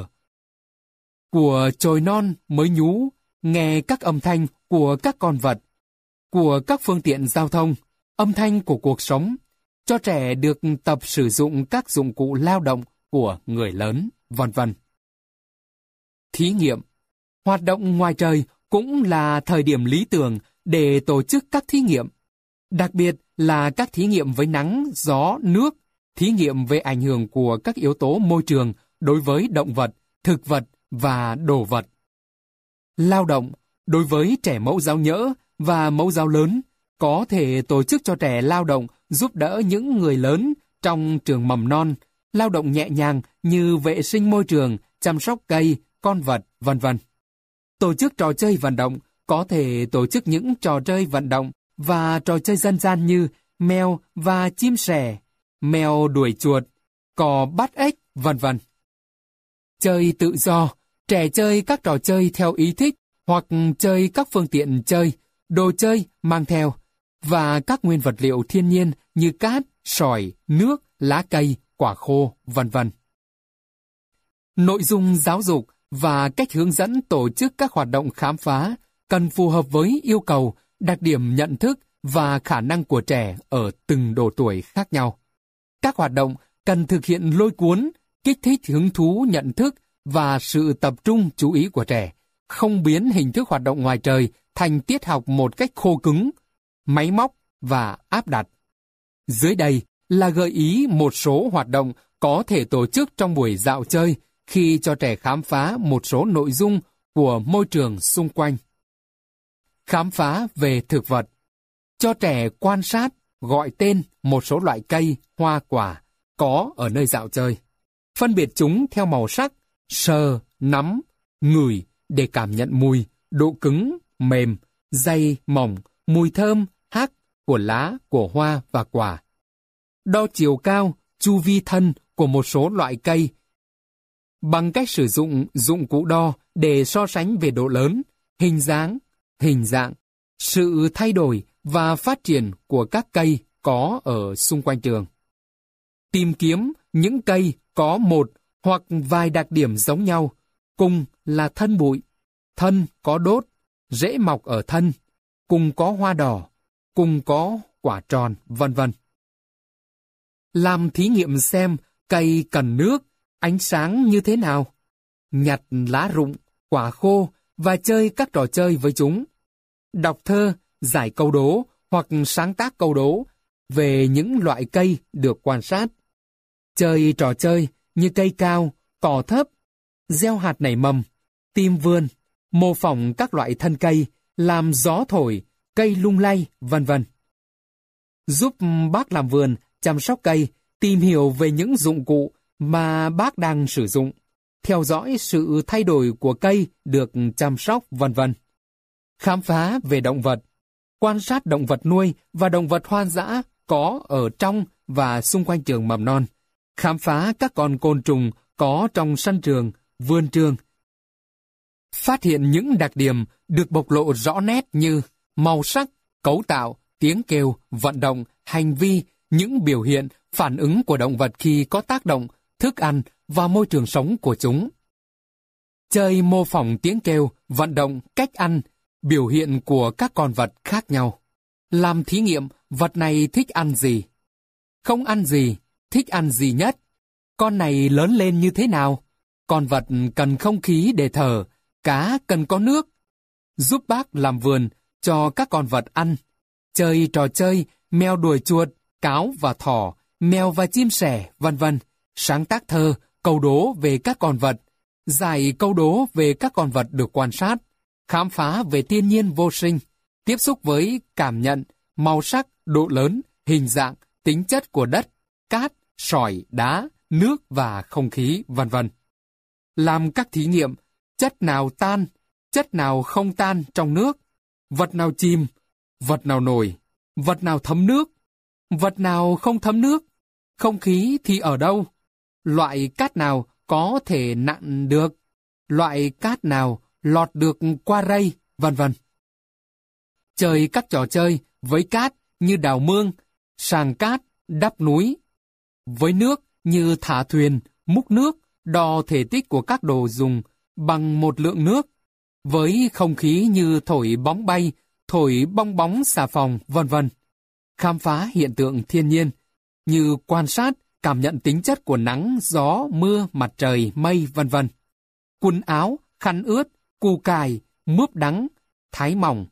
của chồi non mới nhú, nghe các âm thanh của các con vật, của các phương tiện giao thông, âm thanh của cuộc sống, cho trẻ được tập sử dụng các dụng cụ lao động của người lớn, vân vân. Thí nghiệm, hoạt động ngoài trời cũng là thời điểm lý tưởng để tổ chức các thí nghiệm, đặc biệt là các thí nghiệm với nắng, gió, nước, thí nghiệm về ảnh hưởng của các yếu tố môi trường đối với động vật, thực vật và đồ vật. Lao động, đối với trẻ mẫu giáo nhỡ và mẫu giáo lớn, có thể tổ chức cho trẻ lao động giúp đỡ những người lớn trong trường mầm non, lao động nhẹ nhàng như vệ sinh môi trường, chăm sóc cây, con vật, vân vân. Tổ chức trò chơi vận động, có thể tổ chức những trò chơi vận động và trò chơi dân gian như mèo và chim sẻ, mèo đuổi chuột, cò bắt ếch, vân vân. Chơi tự do, trẻ chơi các trò chơi theo ý thích hoặc chơi các phương tiện chơi, đồ chơi mang theo, và các nguyên vật liệu thiên nhiên như cát, sỏi, nước, lá cây, quả khô, vân vân. Nội dung giáo dục và cách hướng dẫn tổ chức các hoạt động khám phá cần phù hợp với yêu cầu, đặc điểm nhận thức và khả năng của trẻ ở từng độ tuổi khác nhau. Các hoạt động cần thực hiện lôi cuốn, kích thích hứng thú nhận thức và sự tập trung chú ý của trẻ, không biến hình thức hoạt động ngoài trời thành tiết học một cách khô cứng, máy móc và áp đặt. Dưới đây là gợi ý một số hoạt động có thể tổ chức trong buổi dạo chơi khi cho trẻ khám phá một số nội dung của môi trường xung quanh. Khám phá về thực vật. Cho trẻ quan sát, gọi tên một số loại cây, hoa quả có ở nơi dạo chơi. Phân biệt chúng theo màu sắc, sờ, nắm, ngửi để cảm nhận mùi, độ cứng, mềm, dày, mỏng, mùi thơm, hắc của lá, của hoa và quả. Đo chiều cao, chu vi thân của một số loại cây bằng cách sử dụng dụng cụ đo để so sánh về độ lớn, hình dáng, hình dạng, sự thay đổi và phát triển của các cây có ở xung quanh trường. Tìm kiếm những cây có một hoặc vài đặc điểm giống nhau, cùng là thân bụi, thân có đốt, rễ mọc ở thân, cùng có hoa đỏ, cùng có quả tròn, vân vân. Làm thí nghiệm xem cây cần nước, ánh sáng như thế nào. Nhặt lá rụng, quả khô và chơi các trò chơi với chúng. Đọc thơ, giải câu đố hoặc sáng tác câu đố về những loại cây được quan sát. Chơi trò chơi như cây cao, cỏ thấp, gieo hạt nảy mầm, tìm vườn, mô phỏng các loại thân cây, làm gió thổi, cây lung lay, vân vân. Giúp bác làm vườn, chăm sóc cây, tìm hiểu về những dụng cụ mà bác đang sử dụng, theo dõi sự thay đổi của cây được chăm sóc, vân vân. Khám phá về động vật, quan sát động vật nuôi và động vật hoang dã có ở trong và xung quanh trường mầm non. Khám phá các con côn trùng có trong sân trường, vườn trường. Phát hiện những đặc điểm được bộc lộ rõ nét như màu sắc, cấu tạo, tiếng kêu, vận động, hành vi, những biểu hiện, phản ứng của động vật khi có tác động, thức ăn và môi trường sống của chúng. Chơi mô phỏng tiếng kêu, vận động, cách ăn, biểu hiện của các con vật khác nhau. Làm thí nghiệm vật này thích ăn gì, không ăn gì, thích ăn gì nhất. Con này lớn lên như thế nào? Con vật cần không khí để thở, cá cần có nước. Giúp bác làm vườn cho các con vật ăn. Chơi trò chơi mèo đuổi chuột, cáo và thỏ, mèo và chim sẻ, vân vân. Sáng tác thơ, câu đố về các con vật. Giải câu đố về các con vật được quan sát. Khám phá về thiên nhiên vô sinh. Tiếp xúc với cảm nhận, màu sắc, độ lớn, hình dạng, tính chất của đất, cát, sỏi, đá, nước và không khí, vân vân. Làm các thí nghiệm, chất nào tan, chất nào không tan trong nước, vật nào chìm, vật nào nổi, vật nào thấm nước, vật nào không thấm nước, không khí thì ở đâu, loại cát nào có thể nặn được, loại cát nào lọt được qua rây, vân vân. Chơi các trò chơi với cát như đào mương, sàng cát, đắp núi. Với nước như thả thuyền, múc nước, đo thể tích của các đồ dùng bằng một lượng nước. Với không khí như thổi bóng bay, thổi bong bóng xà phòng, vân vân. Khám phá hiện tượng thiên nhiên, như quan sát, cảm nhận tính chất của nắng, gió, mưa, mặt trời, mây, vân vân. Quần áo, khăn ướt, củ cải, mướp đắng, thái mỏng.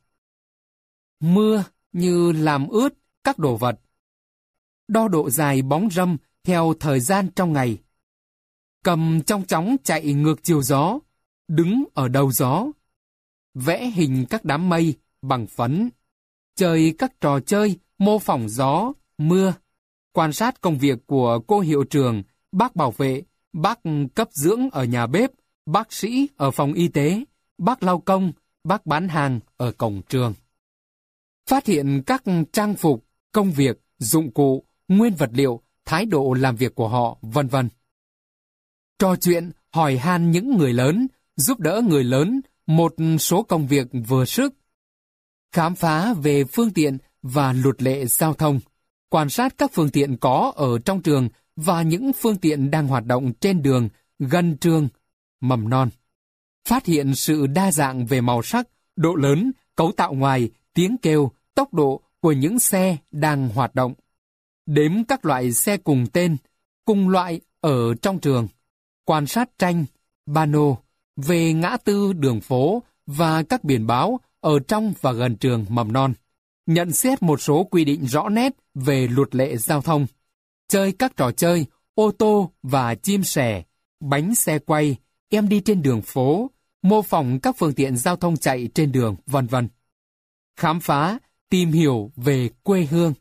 Mưa như làm ướt các đồ vật. Đo độ dài bóng râm theo thời gian trong ngày. Cầm trong chóng chạy ngược chiều gió, đứng ở đầu gió. Vẽ hình các đám mây bằng phấn. Chơi các trò chơi mô phỏng gió, mưa. Quan sát công việc của cô hiệu trưởng, bác bảo vệ, bác cấp dưỡng ở nhà bếp, bác sĩ ở phòng y tế, bác lao công, bác bán hàng ở cổng trường. Phát hiện các trang phục, công việc, dụng cụ, nguyên vật liệu, thái độ làm việc của họ, vân vân. Trò chuyện, hỏi han những người lớn, giúp đỡ người lớn một số công việc vừa sức. Khám phá về phương tiện và luật lệ giao thông. Quan sát các phương tiện có ở trong trường và những phương tiện đang hoạt động trên đường gần trường, mầm non. Phát hiện sự đa dạng về màu sắc, độ lớn, cấu tạo ngoài, tiếng kêu, tốc độ của những xe đang hoạt động. Đếm các loại xe cùng tên, cùng loại ở trong trường. Quan sát tranh, pano về ngã tư đường phố và các biển báo ở trong và gần trường mầm non. Nhận xét một số quy định rõ nét về luật lệ giao thông. Chơi các trò chơi, ô tô và chim sẻ, bánh xe quay, em đi trên đường phố, mô phỏng các phương tiện giao thông chạy trên đường, vân vân. Khám phá, tìm hiểu về quê hương.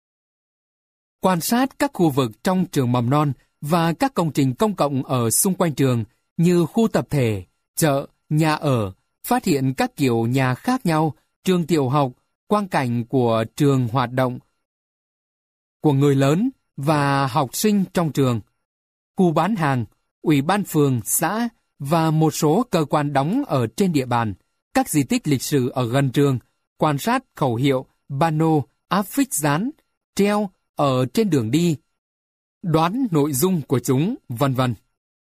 Quan sát các khu vực trong trường mầm non và các công trình công cộng ở xung quanh trường như khu tập thể, chợ, nhà ở, phát hiện các kiểu nhà khác nhau, trường tiểu học, quang cảnh của trường hoạt động, của người lớn và học sinh trong trường, khu bán hàng, ủy ban phường, xã và một số cơ quan đóng ở trên địa bàn, các di tích lịch sử ở gần trường, quan sát khẩu hiệu, pano, áp phích dán, treo ở trên đường đi, đoán nội dung của chúng, vân vân.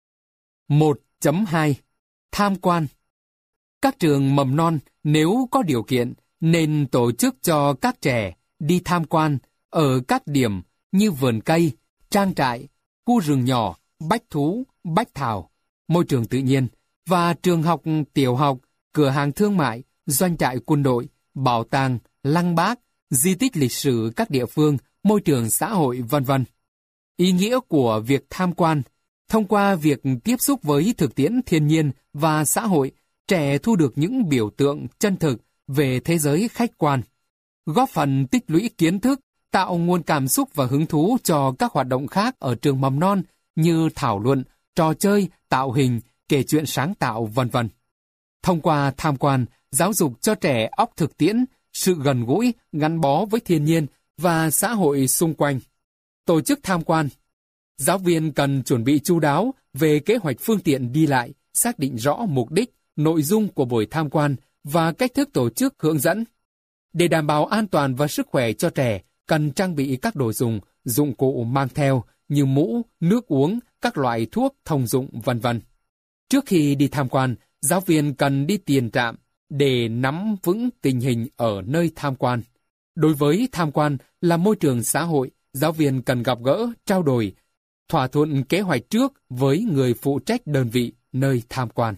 1.2 Tham quan. Các trường mầm non nếu có điều kiện nên tổ chức cho các trẻ đi tham quan ở các điểm như vườn cây, trang trại, khu rừng nhỏ, bách thú, bách thảo, môi trường tự nhiên và trường học, tiểu học, cửa hàng thương mại, doanh trại quân đội, bảo tàng, lăng bác, di tích lịch sử các địa phương, môi trường xã hội, vân vân. Ý nghĩa của việc tham quan, thông qua việc tiếp xúc với thực tiễn thiên nhiên và xã hội, trẻ thu được những biểu tượng chân thực về thế giới khách quan, góp phần tích lũy kiến thức, tạo nguồn cảm xúc và hứng thú cho các hoạt động khác ở trường mầm non như thảo luận, trò chơi, tạo hình, kể chuyện sáng tạo, vân vân. Thông qua tham quan, giáo dục cho trẻ óc thực tiễn, sự gần gũi, gắn bó với thiên nhiên và xã hội xung quanh. Tổ chức tham quan. Giáo viên cần chuẩn bị chu đáo về kế hoạch phương tiện đi lại, xác định rõ mục đích, nội dung của buổi tham quan và cách thức tổ chức hướng dẫn. Để đảm bảo an toàn và sức khỏe cho trẻ, cần trang bị các đồ dùng, dụng cụ mang theo như mũ, nước uống, các loại thuốc thông dụng, vân vân. Trước khi đi tham quan, giáo viên cần đi tiền trạm để nắm vững tình hình ở nơi tham quan. Đối với tham quan là môi trường xã hội, giáo viên cần gặp gỡ, trao đổi, thỏa thuận kế hoạch trước với người phụ trách đơn vị nơi tham quan.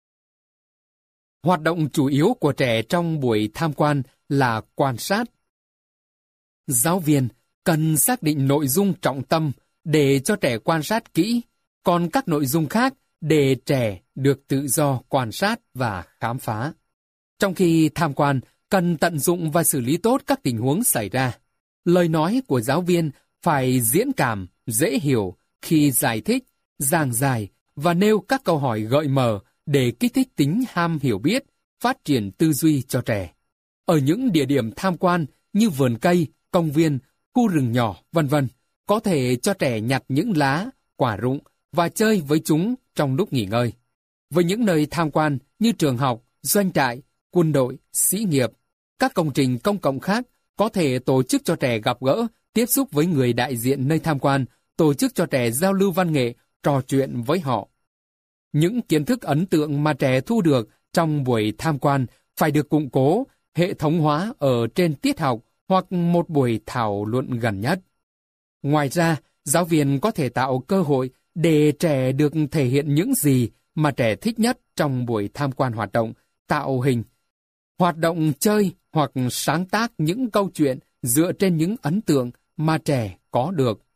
Hoạt động chủ yếu của trẻ trong buổi tham quan là quan sát. Giáo viên cần xác định nội dung trọng tâm để cho trẻ quan sát kỹ, còn các nội dung khác để trẻ được tự do quan sát và khám phá. Trong khi tham quan, cần tận dụng và xử lý tốt các tình huống xảy ra. Lời nói của giáo viên phải diễn cảm, dễ hiểu, khi giải thích, giảng giải và nêu các câu hỏi gợi mở để kích thích tính ham hiểu biết, phát triển tư duy cho trẻ. Ở những địa điểm tham quan như vườn cây, công viên, khu rừng nhỏ, vân vân, có thể cho trẻ nhặt những lá, quả rụng và chơi với chúng trong lúc nghỉ ngơi. Với những nơi tham quan như trường học, doanh trại, quân đội, sĩ nghiệp, các công trình công cộng khác có thể tổ chức cho trẻ gặp gỡ, tiếp xúc với người đại diện nơi tham quan, tổ chức cho trẻ giao lưu văn nghệ, trò chuyện với họ. Những kiến thức ấn tượng mà trẻ thu được trong buổi tham quan phải được củng cố, hệ thống hóa ở trên tiết học hoặc một buổi thảo luận gần nhất. Ngoài ra, giáo viên có thể tạo cơ hội để trẻ được thể hiện những gì mà trẻ thích nhất trong buổi tham quan hoạt động, tạo hình, hoạt động chơi hoặc sáng tác những câu chuyện dựa trên những ấn tượng mà trẻ có được.